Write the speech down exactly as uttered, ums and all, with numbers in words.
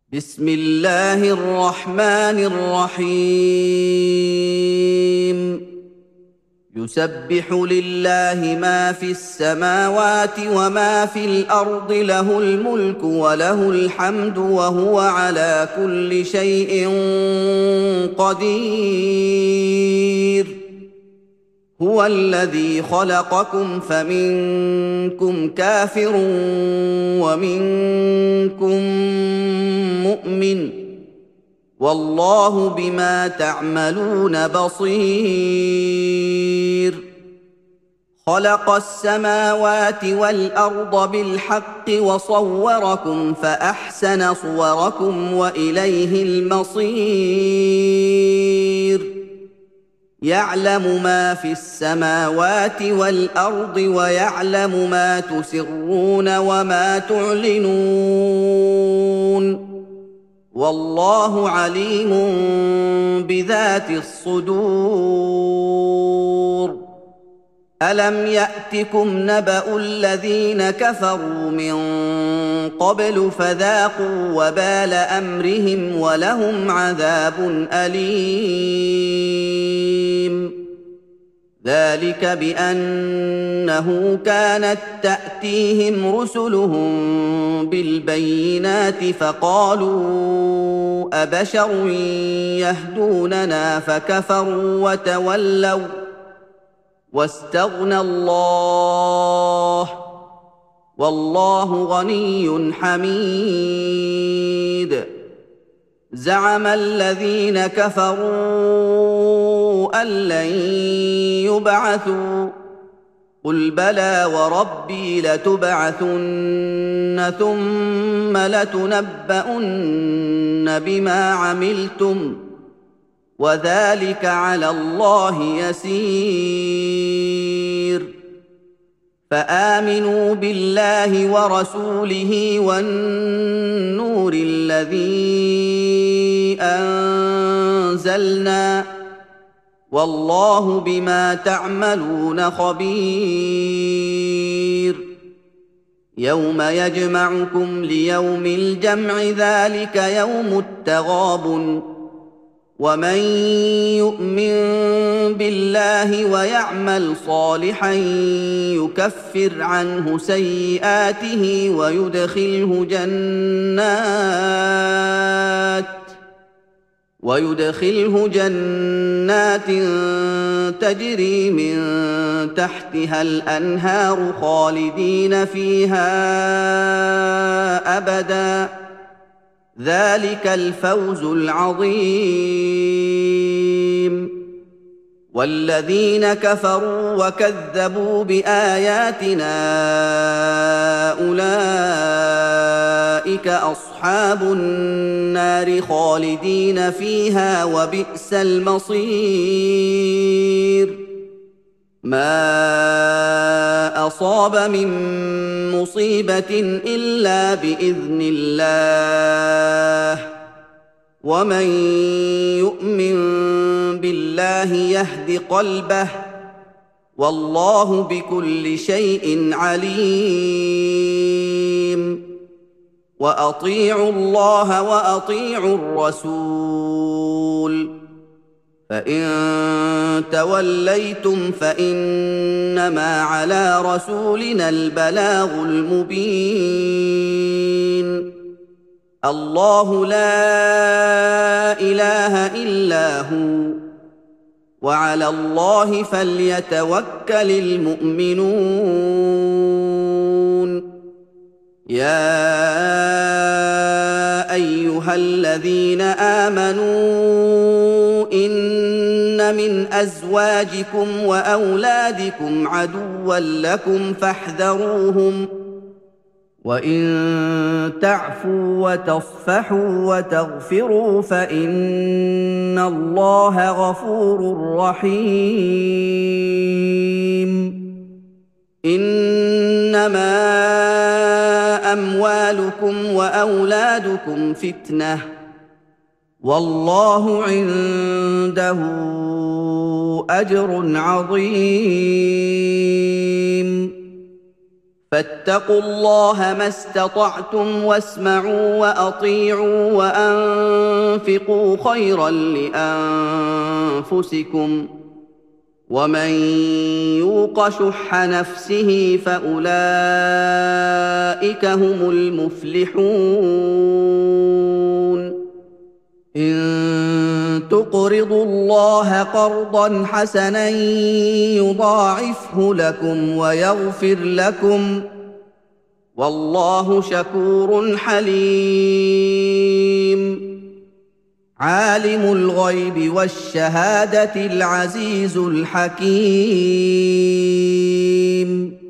بسم الله الرحمن الرحيم يسبح لله ما في السماوات وما في الأرض له الملك وله الحمد وهو على كل شيء قدير هو الذي خلقكم فمنكم كافر ومنكم مؤمن والله بما تعملون بصير خلق السماوات والأرض بالحق وصوركم فأحسن صوركم وإليه المصير يعلم ما في السماوات والأرض ويعلم ما تسرون وما تعلنون والله عليم بذات الصدور ألم يأتكم نبأ الذين كفروا من قبل فذاقوا وبال أمرهم ولهم عذاب أليم ذلك بأنه كانت تأتيهم رسلهم بالبينات فقالوا أبشر يهدوننا فكفروا وتولوا واستغنى الله والله غني حميد زعم الذين كفروا أن لن يبعثوا قل بلى وربي لتبعثن ثم لتنبؤن بما عملتم وذلك على الله يسير فآمنوا بالله ورسوله والنور الذي أنزلنا والله بما تعملون خبير يوم يجمعكم ليوم الجمع ذلك يوم التغابن ومن يؤمن بالله ويعمل صالحا يكفر عنه سيئاته ويدخله جنات ويدخله جنات تجري من تحتها الأنهار خالدين فيها أبداً ذلك الفوز العظيم والذين كفروا وكذبوا بآياتنا أولئك أصحاب النار خالدين فيها وبئس المصير ما أصاب من مصيبة إلا بإذن الله ومن يؤمن بالله يهد قلبه والله بكل شيء عليم وأطيعوا الله وأطيعوا الرسول فإن توليتم فإنما على رسولنا البلاغ المبين الله لا إله إلا هو وعلى الله فليتوكل المؤمنون يا أيها الذين آمنوا إن من أزواجكم وأولادكم عدوا لكم فاحذروهم وإن تعفوا وتصفحوا وتغفروا فإن الله غفور رحيم إنما أموالكم وأولادكم فتنة والله عنده أجر عظيم فاتقوا الله ما استطعتم واسمعوا واطيعوا وانفقوا خيرا لانفسكم ومن يوق شح نفسه فاولئك هم المفلحون ان تقرضوا الله قرضا حسنا يضاعفه لكم ويغفر لكم والله شكور حليم عالم الغيب والشهاده العزيز الحكيم